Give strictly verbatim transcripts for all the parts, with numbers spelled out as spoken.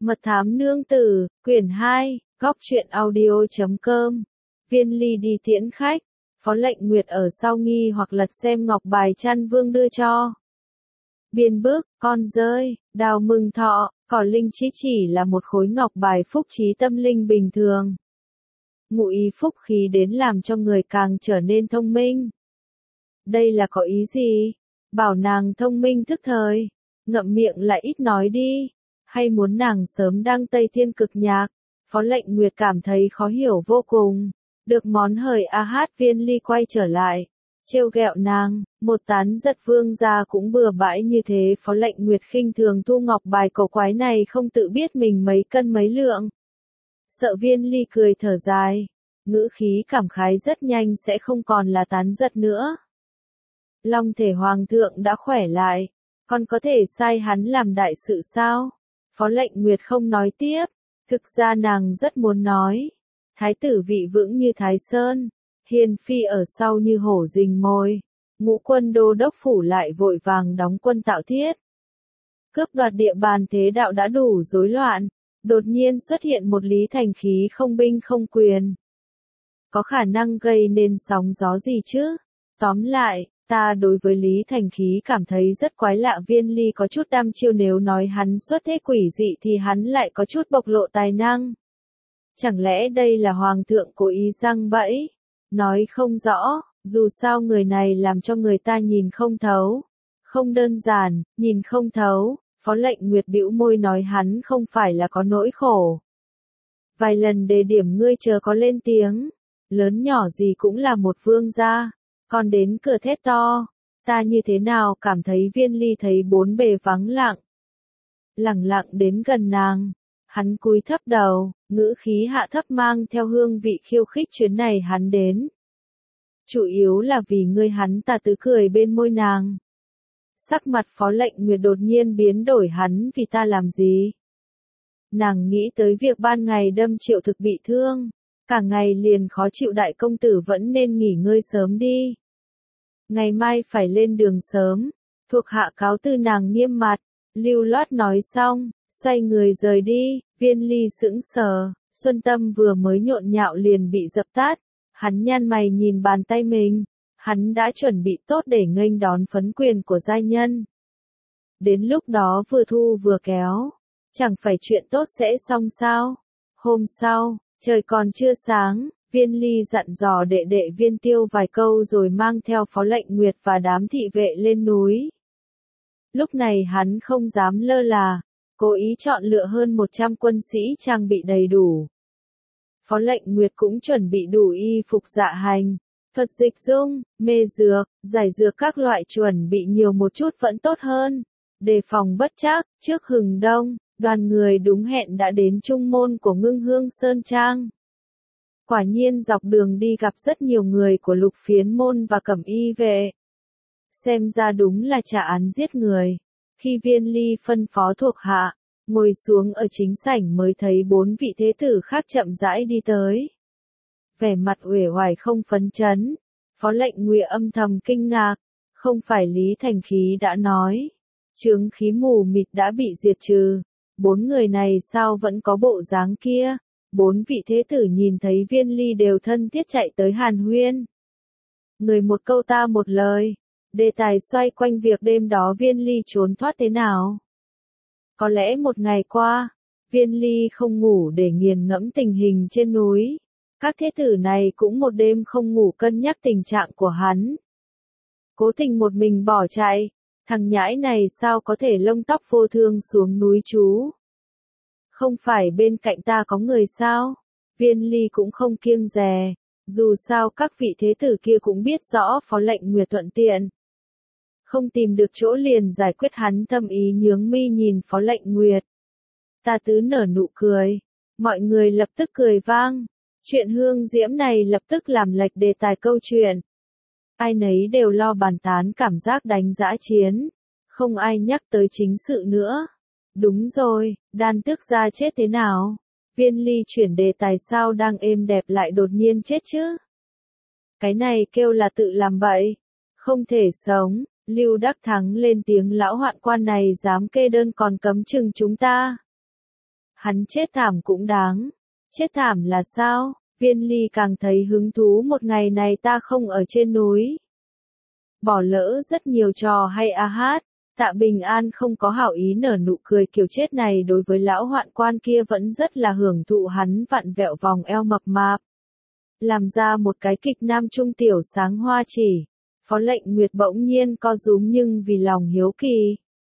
Mật thám nương tử, quyển hai, góc truyện audio chấm com. Viên Ly đi tiễn khách, Phó Lệnh Nguyệt ở sau nghi hoặc lật xem ngọc bài Trăn Vương đưa cho. Biên bức, con rơi, đào mừng thọ, cỏ linh chí chỉ là một khối ngọc bài phúc trí tâm linh bình thường. Ngụ ý phúc khí đến làm cho người càng trở nên thông minh. Đây là có ý gì? Bảo nàng thông minh thức thời, ngậm miệng lại ít nói đi. Hay muốn nàng sớm đăng Tây Thiên Cực Nhạc? Phó Lệnh Nguyệt cảm thấy khó hiểu vô cùng. Được món hời a hát Viên Ly quay trở lại, trêu ghẹo nàng, một tán giật vương gia cũng bừa bãi như thế. Phó Lệnh Nguyệt khinh thường thu ngọc bài cổ quái này không tự biết mình mấy cân mấy lượng. Sợ Viên Ly cười thở dài, ngữ khí cảm khái rất nhanh sẽ không còn là tán giật nữa. Long thể hoàng thượng đã khỏe lại, còn có thể sai hắn làm đại sự sao? Phó Lệnh Nguyệt không nói tiếp, thực ra nàng rất muốn nói. Thái tử vị vững như Thái Sơn, hiền phi ở sau như hổ rình mồi, ngũ quân đô đốc phủ lại vội vàng đóng quân tạo thiết. Cướp đoạt địa bàn thế đạo đã đủ rối loạn, đột nhiên xuất hiện một Lý Thành Khí không binh không quyền. Có khả năng gây nên sóng gió gì chứ? Tóm lại, ta đối với Lý Thành Khí cảm thấy rất quái lạ. Viên Ly có chút đăm chiêu, nếu nói hắn xuất thế quỷ dị thì hắn lại có chút bộc lộ tài năng. Chẳng lẽ đây là hoàng thượng cố ý giăng bẫy? Nói không rõ, dù sao người này làm cho người ta nhìn không thấu. Không đơn giản, nhìn không thấu, Phó Lệnh Nguyệt bĩu môi nói hắn không phải là có nỗi khổ. Vài lần đề điểm ngươi chờ có lên tiếng, lớn nhỏ gì cũng là một vương gia, còn đến cửa thét to, ta như thế nào cảm thấy Viên Ly thấy bốn bề vắng lặng. Lẳng lặng đến gần nàng. Hắn cúi thấp đầu, ngữ khí hạ thấp mang theo hương vị khiêu khích. Chuyến này hắn đến, chủ yếu là vì ngươi. Hắn ta tứ cười bên môi nàng. Sắc mặt Phó Lệnh Nguyệt đột nhiên biến đổi. Hắn vì ta làm gì? Nàng nghĩ tới việc ban ngày đâm Triệu Thực bị thương, cả ngày liền khó chịu. Đại công tử vẫn nên nghỉ ngơi sớm đi, ngày mai phải lên đường sớm. Thuộc hạ cáo từ. Nàng nghiêm mặt, lưu loát nói xong, xoay người rời đi. Viên Ly sững sờ, xuân tâm vừa mới nhộn nhạo liền bị dập tắt. Hắn nhăn mày nhìn bàn tay mình, hắn đã chuẩn bị tốt để nghênh đón phấn quyền của giai nhân. Đến lúc đó vừa thu vừa kéo, chẳng phải chuyện tốt sẽ xong sao? Hôm sau, trời còn chưa sáng, Viên Ly dặn dò đệ đệ Viên Tiêu vài câu rồi mang theo Phó Lệnh Nguyệt và đám thị vệ lên núi. Lúc này hắn không dám lơ là, cố ý chọn lựa hơn một trăm quân sĩ trang bị đầy đủ. Phó Lệnh Nguyệt cũng chuẩn bị đủ y phục dạ hành, thuật dịch dung, mê dược, giải dược các loại, chuẩn bị nhiều một chút vẫn tốt hơn. Đề phòng bất trắc, trước hừng đông, đoàn người đúng hẹn đã đến trung môn của Ngưng Hương Sơn Trang. Quả nhiên dọc đường đi gặp rất nhiều người của Lục Phiến môn và Cẩm Y vệ. Xem ra đúng là trả án giết người. Khi Viên Ly phân phó thuộc hạ, ngồi xuống ở chính sảnh mới thấy bốn vị thế tử khác chậm rãi đi tới. Vẻ mặt uể oải không phấn chấn, Phó Lệnh Nguyệt âm thầm kinh ngạc, không phải Lý Thành Khí đã nói, chướng khí mù mịt đã bị diệt trừ, bốn người này sao vẫn có bộ dáng kia? Bốn vị thế tử nhìn thấy Viên Ly đều thân thiết chạy tới hàn huyên. Người một câu ta một lời. Đề tài xoay quanh việc đêm đó Viên Ly trốn thoát thế nào. Có lẽ một ngày qua, Viên Ly không ngủ để nghiền ngẫm tình hình trên núi. Các thế tử này cũng một đêm không ngủ cân nhắc tình trạng của hắn. Cố tình một mình bỏ chạy, thằng nhãi này sao có thể lông tóc vô thương xuống núi trú. Không phải bên cạnh ta có người sao? Viên Ly cũng không kiêng dè, dù sao các vị thế tử kia cũng biết rõ Phó Lệnh Nguyệt thuận tiện. Không tìm được chỗ liền giải quyết. Hắn thâm ý nhướng mi nhìn Phó Lệnh Nguyệt. Ta tứ nở nụ cười, mọi người lập tức cười vang. Chuyện hương diễm này lập tức làm lệch đề tài câu chuyện. Ai nấy đều lo bàn tán cảm giác đánh dã chiến, không ai nhắc tới chính sự nữa. Đúng rồi, Đan Tước gia chết thế nào? Viên Ly chuyển đề tài. Sao đang êm đẹp lại đột nhiên chết chứ? Cái này kêu là tự làm bậy, không thể sống. Lưu Đắc Thắng lên tiếng. Lão hoạn quan này dám kê đơn còn cấm chừng chúng ta. Hắn chết thảm cũng đáng. Chết thảm là sao? Viên Ly càng thấy hứng thú một ngày này ta không ở trên núi. Bỏ lỡ rất nhiều trò hay a hát. Tạ Bình An không có hảo ý nở nụ cười kiểu chết này đối với lão hoạn quan kia vẫn rất là hưởng thụ hắn vặn vẹo vòng eo mập mạp. Làm ra một cái kịch nam trung tiểu sáng hoa chỉ. Phó Lệnh Nguyệt bỗng nhiên co rúm nhưng vì lòng hiếu kỳ.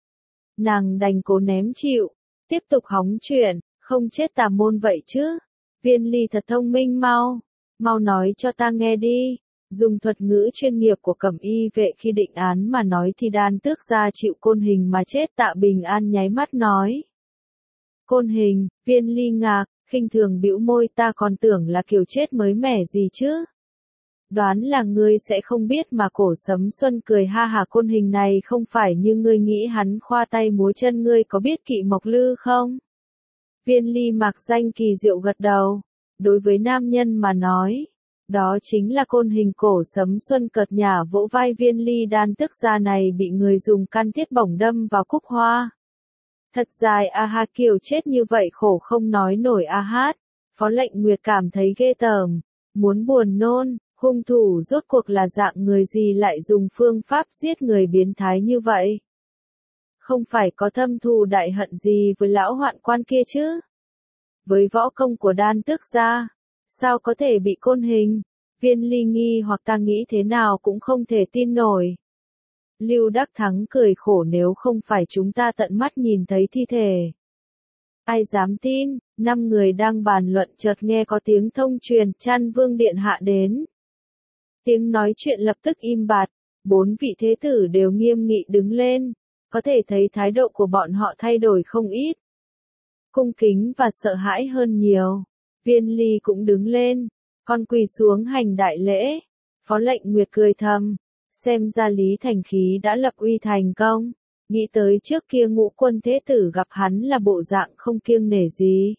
Nàng đành cố ném chịu. Tiếp tục hóng chuyện, không chết tà môn vậy chứ. Viên Ly thật thông minh mau. Mau nói cho ta nghe đi. Dùng thuật ngữ chuyên nghiệp của cẩm y vệ khi định án mà nói thì đan tước gia chịu côn hình mà chết. Tạ Bình An nháy mắt nói. Côn hình, Viên Ly ngạc, khinh thường bĩu môi, ta còn tưởng là kiểu chết mới mẻ gì chứ. Đoán là ngươi sẽ không biết mà Cổ Sấm Xuân cười ha hà, côn hình này không phải như ngươi nghĩ hắn khoa tay múa chân, ngươi có biết kỵ mộc lư không? Viên Ly mặc danh kỳ diệu gật đầu. Đối với nam nhân mà nói, đó chính là côn hình. Cổ Sấm Xuân cợt nhả vỗ vai Viên Ly, đan tức ra này bị người dùng căn thiết bổng đâm vào cúc hoa. Thật dài a ha, kiểu chết như vậy khổ không nói nổi a hát. Phó Lệnh Nguyệt cảm thấy ghê tởm, muốn buồn nôn. Hung thủ rốt cuộc là dạng người gì lại dùng phương pháp giết người biến thái như vậy? Không phải có thâm thù đại hận gì với lão hoạn quan kia chứ? Với võ công của đan tước gia, sao có thể bị côn hình? Viên Ly nghi hoặc ta nghĩ thế nào cũng không thể tin nổi. Lưu Đắc Thắng cười khổ, nếu không phải chúng ta tận mắt nhìn thấy thi thể. Ai dám tin? Năm người đang bàn luận chợt nghe có tiếng thông truyền, Trăn Vương điện hạ đến. Tiếng nói chuyện lập tức im bặt, bốn vị thế tử đều nghiêm nghị đứng lên, có thể thấy thái độ của bọn họ thay đổi không ít. Cung kính và sợ hãi hơn nhiều. Viên Ly cũng đứng lên, con quỳ xuống hành đại lễ. Phó Lệnh Nguyệt cười thầm, xem ra Lý Thành Khí đã lập uy thành công, nghĩ tới trước kia Ngũ Quân thế tử gặp hắn là bộ dạng không kiêng nể gì.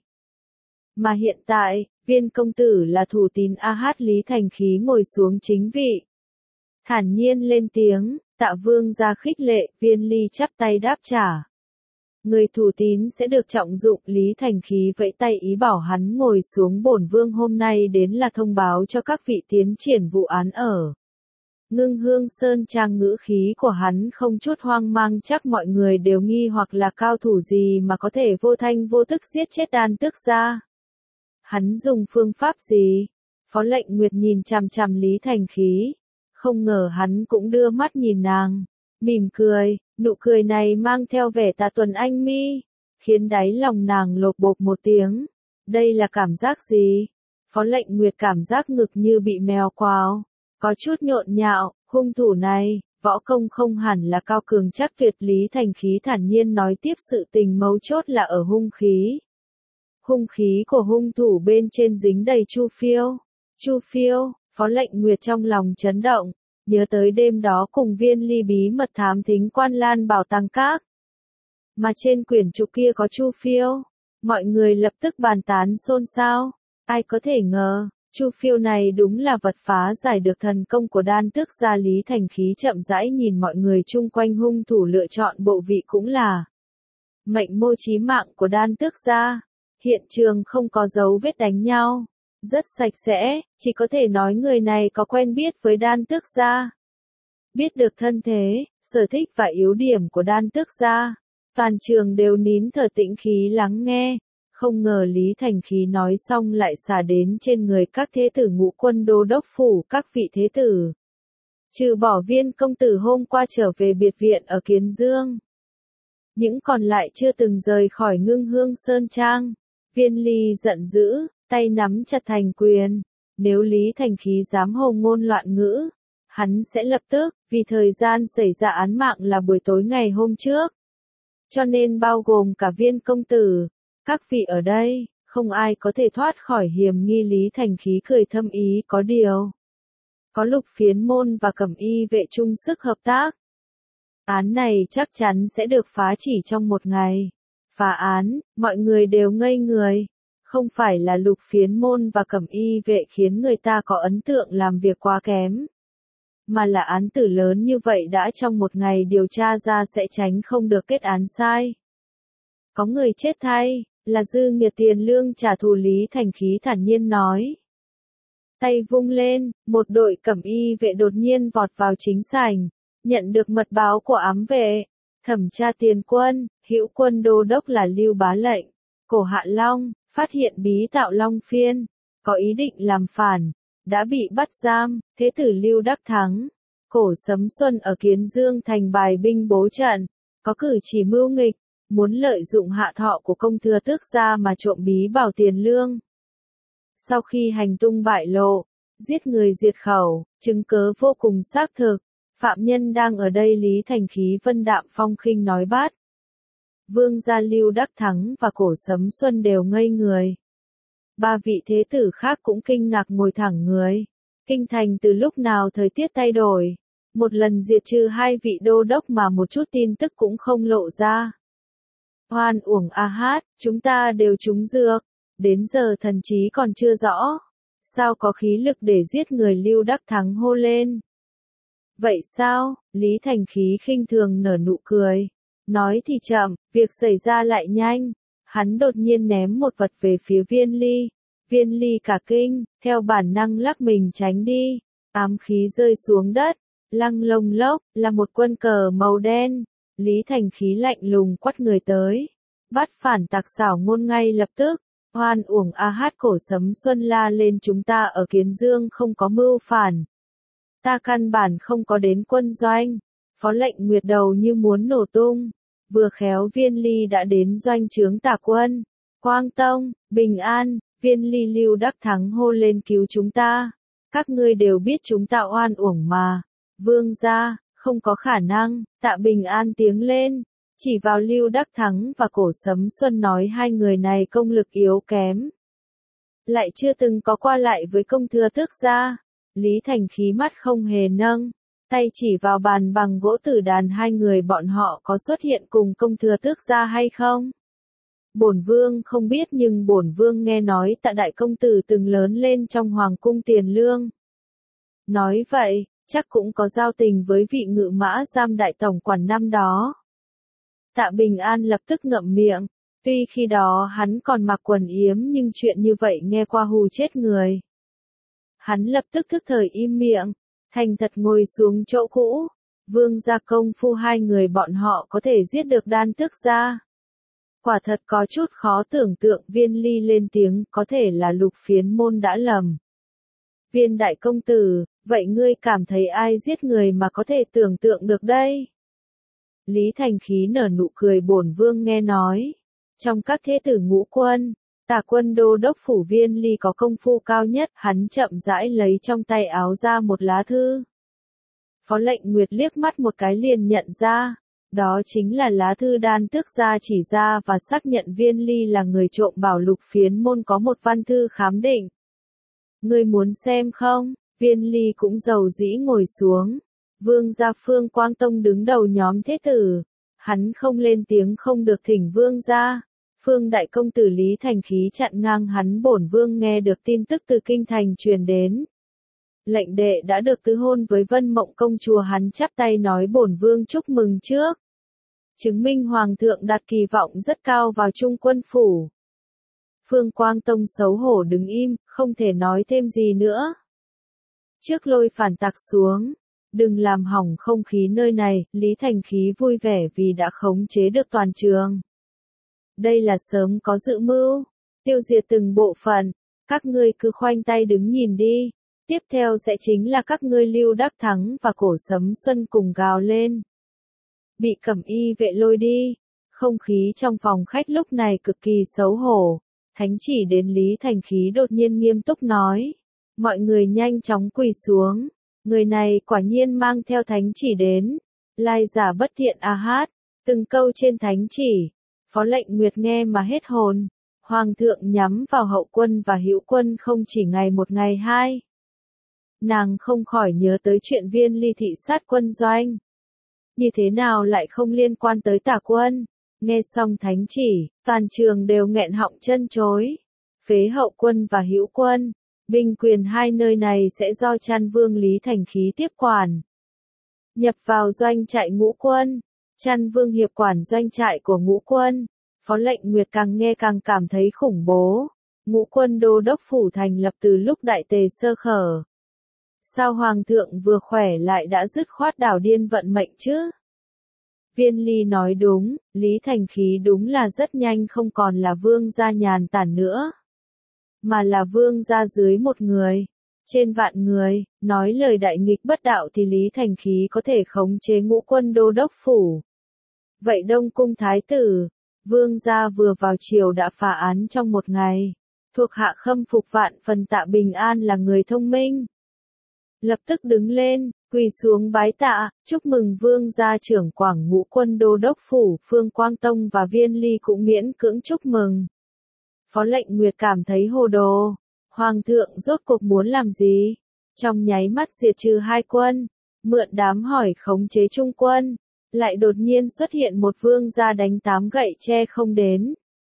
Mà hiện tại, Viên công tử là thủ tín a hát. Lý Thành Khí ngồi xuống chính vị, thản nhiên lên tiếng. Tạ vương ra khích lệ. Viên Ly chắp tay đáp trả. Người thủ tín sẽ được trọng dụng. Lý Thành Khí vẫy tay ý bảo hắn ngồi xuống. Bổn vương hôm nay đến là thông báo cho các vị tiến triển vụ án ở Ngưng Hương Sơn Trang. Ngữ khí của hắn không chút hoang mang, chắc mọi người đều nghi hoặc là cao thủ gì mà có thể vô thanh vô tức giết chết đan tước gia. Hắn dùng phương pháp gì? Phó Lệnh Nguyệt nhìn chằm chằm Lý Thành Khí. Không ngờ hắn cũng đưa mắt nhìn nàng. Mỉm cười, nụ cười này mang theo vẻ tà tuần anh mi, khiến đáy lòng nàng lột bột một tiếng. Đây là cảm giác gì? Phó Lệnh Nguyệt cảm giác ngực như bị mèo quào. Có chút nhộn nhạo, hung thủ này, võ công không hẳn là cao cường chắc tuyệt. Lý Thành Khí thản nhiên nói tiếp, sự tình mấu chốt là ở hung khí. Hung khí của hung thủ bên trên dính đầy chu phiêu. Chu phiêu, Phó Lệnh Nguyệt trong lòng chấn động, nhớ tới đêm đó cùng Viên Ly bí mật thám thính Quan Lan Bảo Tàng Các. Mà trên quyển trục kia có chu phiêu, mọi người lập tức bàn tán xôn xao. Ai có thể ngờ, chu phiêu này đúng là vật phá giải được thần công của đan tước gia. Lý Thành Khí chậm rãi nhìn mọi người chung quanh, hung thủ lựa chọn bộ vị cũng là mệnh môi chí mạng của đan tước gia. Hiện trường không có dấu vết đánh nhau, rất sạch sẽ, chỉ có thể nói người này có quen biết với đan tước gia. Biết được thân thế, sở thích và yếu điểm của đan tước gia, toàn trường đều nín thở tĩnh khí lắng nghe. Không ngờ Lý Thành Khí nói xong lại xả đến trên người các thế tử Ngũ Quân đô đốc phủ. Các vị thế tử, trừ bỏ Viên công tử hôm qua trở về biệt viện ở Kiến Dương, những còn lại chưa từng rời khỏi Ngưng Hương Sơn Trang. Viên Ly giận dữ, tay nắm chặt thành quyền. Nếu Lý Thành Khí dám hồ ngôn loạn ngữ, hắn sẽ lập tức, vì thời gian xảy ra án mạng là buổi tối ngày hôm trước. Cho nên bao gồm cả Viên công tử, các vị ở đây, không ai có thể thoát khỏi hiểm nghi. Lý Thành Khí cười thâm ý, có điều, có Lục Phiến môn và Cẩm y vệ chung sức hợp tác, án này chắc chắn sẽ được phá chỉ trong một ngày. Phá án, mọi người đều ngây người. Không phải là Lục Phiến môn và Cẩm y vệ khiến người ta có ấn tượng làm việc quá kém, mà là án tử lớn như vậy đã trong một ngày điều tra ra sẽ tránh không được kết án sai. Có người chết thay, là dư nghiệt tiền lương trả thù. Lý Thành Khí thản nhiên nói. Tay vung lên, một đội cẩm y vệ đột nhiên vọt vào chính sảnh, nhận được mật báo của ám vệ. Thẩm tra tiền quân, hữu quân đô đốc là Lưu Bá lệnh, Cổ Hạ Long, phát hiện bí tạo Long Phiên, có ý định làm phản, đã bị bắt giam. Thế tử Lưu Đắc Thắng, Cổ Sấm Xuân ở Kiến Dương thành bài binh bố trận, có cử chỉ mưu nghịch, muốn lợi dụng hạ thọ của công thừa tước gia mà trộm bí bảo tiền lương. Sau khi hành tung bại lộ, giết người diệt khẩu, chứng cớ vô cùng xác thực, phạm nhân đang ở đây. Lý Thành Khí vân đạm phong khinh nói bát. Vương gia Lưu Đắc Thắng và Cổ Sấm Xuân đều ngây người. Ba vị thế tử khác cũng kinh ngạc ngồi thẳng người. Kinh thành từ lúc nào thời tiết thay đổi, một lần diệt trừ hai vị đô đốc mà một chút tin tức cũng không lộ ra. Hoan uổng a hát, chúng ta đều trúng dược, đến giờ thần trí còn chưa rõ, sao có khí lực để giết người? Lưu Đắc Thắng hô lên. Vậy sao? Lý Thành Khí khinh thường nở nụ cười. Nói thì chậm, việc xảy ra lại nhanh. Hắn đột nhiên ném một vật về phía Viên Ly. Viên Ly cả kinh, theo bản năng lắc mình tránh đi. Ám khí rơi xuống đất, lăng lông lốc, là một quân cờ màu đen. Lý Thành Khí lạnh lùng quát người tới. Bắt phản tặc xảo ngôn ngay lập tức. Hoan uổng a hát. Cổ Sấm Xuân la lên. Chúng ta ở Kiến Dương không có mưu phản. Ta căn bản không có đến quân doanh. Phó lệnh Nguyệt đầu như muốn nổ tung. Vừa khéo Viên Ly đã đến doanh trướng tả quân. Quang Tông, Bình An, Viên Ly. Lưu Đắc Thắng hô lên cứu chúng ta. Các ngươi đều biết chúng ta oan uổng mà. Vương gia, không có khả năng. Tạ Bình An tiếng lên, chỉ vào Lưu Đắc Thắng và Cổ Sấm Xuân nói hai người này công lực yếu kém. Lại chưa từng có qua lại với công thừa tước gia. Lý Thành Khí mắt không hề nâng, tay chỉ vào bàn bằng gỗ tử đàn. Hai người bọn họ có xuất hiện cùng công thừa tước gia hay không? Bổn vương không biết, nhưng bổn vương nghe nói Tạ đại công tử từng lớn lên trong hoàng cung Tiền Lương. Nói vậy, chắc cũng có giao tình với vị ngự mã giam đại tổng quản năm đó. Tạ Bình An lập tức ngậm miệng, tuy khi đó hắn còn mặc quần yếm nhưng chuyện như vậy nghe qua hù chết người. Hắn lập tức thức thời im miệng, thành thật ngồi xuống chỗ cũ. Vương gia công phu hai người bọn họ có thể giết được Đan tước gia. Quả thật có chút khó tưởng tượng. Viên Ly lên tiếng, có thể là Lục Phiến môn đã lầm. Viên đại công tử, vậy ngươi cảm thấy ai giết người mà có thể tưởng tượng được đây? Lý Thành Khí nở nụ cười. Bổn vương nghe nói, trong các thế tử ngũ quân, tả quân đô đốc phủ Viên Ly có công phu cao nhất. Hắn chậm rãi lấy trong tay áo ra một lá thư. Phó lệnh Nguyệt liếc mắt một cái liền nhận ra, đó chính là lá thư Đan tước gia chỉ ra và xác nhận Viên Ly là người trộm bảo. Lục Phiến môn có một văn thư khám định. Ngươi muốn xem không? Viên Ly cũng dầu dĩ ngồi xuống. Vương gia Phương Quang Tông đứng đầu nhóm thế tử. Hắn không lên tiếng không được thỉnh vương gia. Phương đại công tử. Lý Thành Khí chặn ngang hắn. Bổn vương nghe được tin tức từ kinh thành truyền đến. Lệnh đệ đã được tứ hôn với Vân Mộng công chúa. Hắn chắp tay nói bổn vương chúc mừng trước. Chứng minh hoàng thượng đặt kỳ vọng rất cao vào Trung quân phủ. Phương Quang Tông xấu hổ đứng im, không thể nói thêm gì nữa. Trước lôi phản tặc xuống, đừng làm hỏng không khí nơi này. Lý Thành Khí vui vẻ vì đã khống chế được toàn trường. Đây là sớm có dự mưu, tiêu diệt từng bộ phận. Các ngươi cứ khoanh tay đứng nhìn đi. Tiếp theo sẽ chính là các ngươi. Lưu Đắc Thắng và Cổ Sấm Xuân cùng gào lên. Bị cẩm y vệ lôi đi. Không khí trong phòng khách lúc này cực kỳ xấu hổ. Thánh chỉ đến. Lý Thành Khí đột nhiên nghiêm túc nói. Mọi người nhanh chóng quỳ xuống. Người này quả nhiên mang theo thánh chỉ đến. Lai giả bất thiện a hát. Từng câu trên thánh chỉ. Phó lệnh Nguyệt nghe mà hết hồn. Hoàng thượng nhắm vào hậu quân và hữu quân không chỉ ngày một ngày hai. Nàng không khỏi nhớ tới chuyện Viên Ly thị sát quân doanh. Như thế nào lại không liên quan tới tả quân? Nghe xong thánh chỉ, toàn trường đều nghẹn họng chân chối. Phế hậu quân và hữu quân, binh quyền hai nơi này sẽ do Trăn Vương Lý Thành Khí tiếp quản. Nhập vào doanh trại ngũ quân, Trăn Vương hiệp quản doanh trại của ngũ quân. Phó Lệnh Nguyệt càng nghe càng cảm thấy khủng bố. Ngũ quân đô đốc phủ thành lập từ lúc đại tề sơ khở. Sao hoàng thượng vừa khỏe lại đã dứt khoát đảo điên vận mệnh chứ? Viên Ly nói đúng, Lý Thành Khí đúng là rất nhanh không còn là vương gia nhàn tản nữa, mà là vương gia dưới một người, trên vạn người. Nói lời đại nghịch bất đạo thì Lý Thành Khí có thể khống chế ngũ quân đô đốc phủ. Vậy Đông Cung thái tử, vương gia vừa vào triều đã phá án trong một ngày. Thuộc hạ khâm phục vạn phần Tạ Bình An là người thông minh. Lập tức đứng lên, quỳ xuống bái tạ, chúc mừng vương gia trưởng quảng ngũ quân đô đốc phủ. Phương Quang Tông và Viên Ly cũng miễn cưỡng chúc mừng. Phó Lệnh Nguyệt cảm thấy hồ đồ. Hoàng thượng rốt cuộc muốn làm gì? Trong nháy mắt diệt trừ hai quân, mượn đám hỏi khống chế trung quân, lại đột nhiên xuất hiện một vương gia đánh tám gậy tre không đến.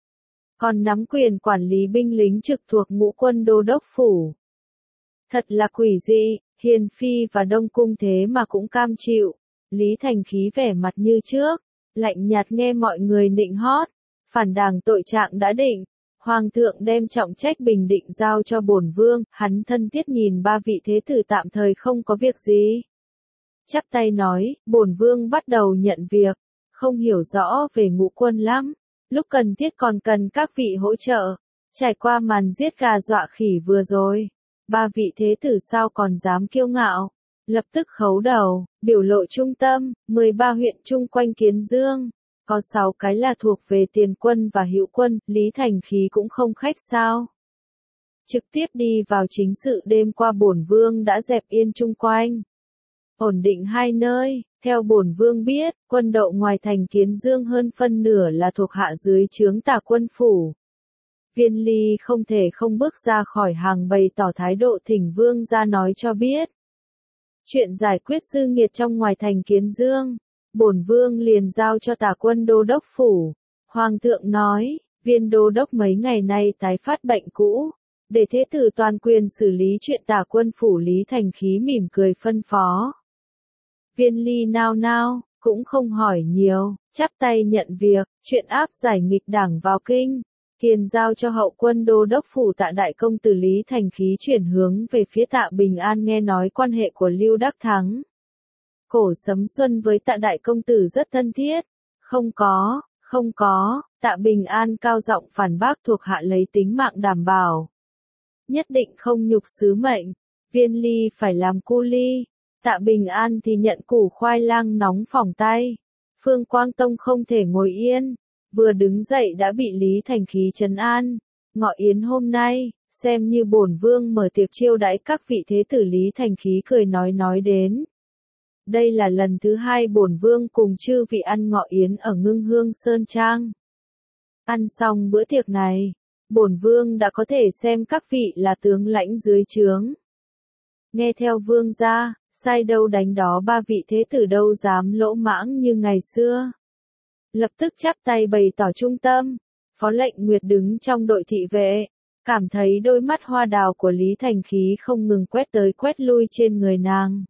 Còn nắm quyền quản lý binh lính trực thuộc ngũ quân đô đốc phủ. Thật là quỷ dị, Hiền Phi và Đông Cung thế mà cũng cam chịu. Lý Thành Khí vẻ mặt như trước, lạnh nhạt nghe mọi người nịnh hót. Phản đảng tội trạng đã định. Hoàng thượng đem trọng trách bình định giao cho bổn vương, hắn thân thiết nhìn ba vị thế tử tạm thời không có việc gì. Chắp tay nói, bổn vương bắt đầu nhận việc, không hiểu rõ về ngũ quân lắm, lúc cần thiết còn cần các vị hỗ trợ. Trải qua màn giết gà dọa khỉ vừa rồi, ba vị thế tử sao còn dám kiêu ngạo, lập tức khấu đầu, biểu lộ trung tâm. Mười ba huyện chung quanh Kiến Dương, có sáu cái là thuộc về tiền quân và hữu quân. Lý Thành Khí cũng không khách sao, trực tiếp đi vào chính sự. Đêm qua bổn vương đã dẹp yên chung quanh, ổn định hai nơi. Theo bổn vương biết, quân đậu ngoài thành Kiến Dương hơn phân nửa là thuộc hạ dưới trướng Tả quân phủ. Viên Ly không thể không bước ra khỏi hàng bày tỏ thái độ thỉnh vương ra nói cho biết. Chuyện giải quyết dư nghiệt trong ngoài thành Kiến Dương, bổn vương liền giao cho Tả quân đô đốc phủ. Hoàng thượng nói, Viên đô đốc mấy ngày nay tái phát bệnh cũ, để thế tử toàn quyền xử lý chuyện Tả quân phủ. Lý Thành Khí mỉm cười phân phó. Viên Ly nao nao, cũng không hỏi nhiều, chắp tay nhận việc. Chuyện áp giải nghịch đảng vào kinh, kiền giao cho hậu quân đô đốc phủ Tạ đại công tử. Lý Thành Khí chuyển hướng về phía Tạ Bình An. Nghe nói quan hệ của Lưu Đắc Thắng, Cổ Sấm Xuân với Tạ đại công tử rất thân thiết. Không có, không có. Tạ Bình An cao giọng phản bác, thuộc hạ lấy tính mạng đảm bảo, nhất định không nhục sứ mệnh. Viên Ly phải làm cu ly, Tạ Bình An thì nhận củ khoai lang nóng phỏng tay. Phương Quang Tông không thể ngồi yên, vừa đứng dậy đã bị Lý Thành Khí trấn an. Ngọ yến hôm nay, xem như bổn vương mở tiệc chiêu đãi các vị thế tử. Lý Thành Khí cười nói nói đến, đây là lần thứ hai bổn vương cùng chư vị ăn ngọ yến ở Ngưng Hương Sơn Trang. Ăn xong bữa tiệc này, bổn vương đã có thể xem các vị là tướng lãnh dưới trướng. Nghe theo vương gia, sai đâu đánh đó, ba vị thế tử đâu dám lỗ mãng như ngày xưa. Lập tức chắp tay bày tỏ trung tâm. Phó Lệnh Nguyệt đứng trong đội thị vệ, cảm thấy đôi mắt hoa đào của Lý Thành Khí không ngừng quét tới quét lui trên người nàng.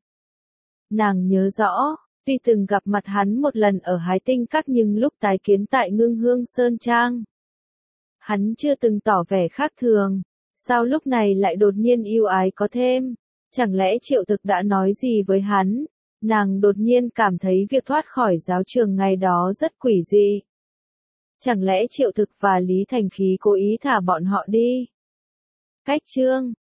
Nàng nhớ rõ, tuy từng gặp mặt hắn một lần ở Hái Tinh Các, nhưng lúc tái kiến tại Ngưng Hương Sơn Trang, hắn chưa từng tỏ vẻ khác thường. Sao lúc này lại đột nhiên yêu ái có thêm? Chẳng lẽ Triệu Thực đã nói gì với hắn? Nàng đột nhiên cảm thấy việc thoát khỏi giáo trường ngày đó rất quỷ dị. Chẳng lẽ Triệu Thực và Lý Thành Khí cố ý thả bọn họ đi? Cách chương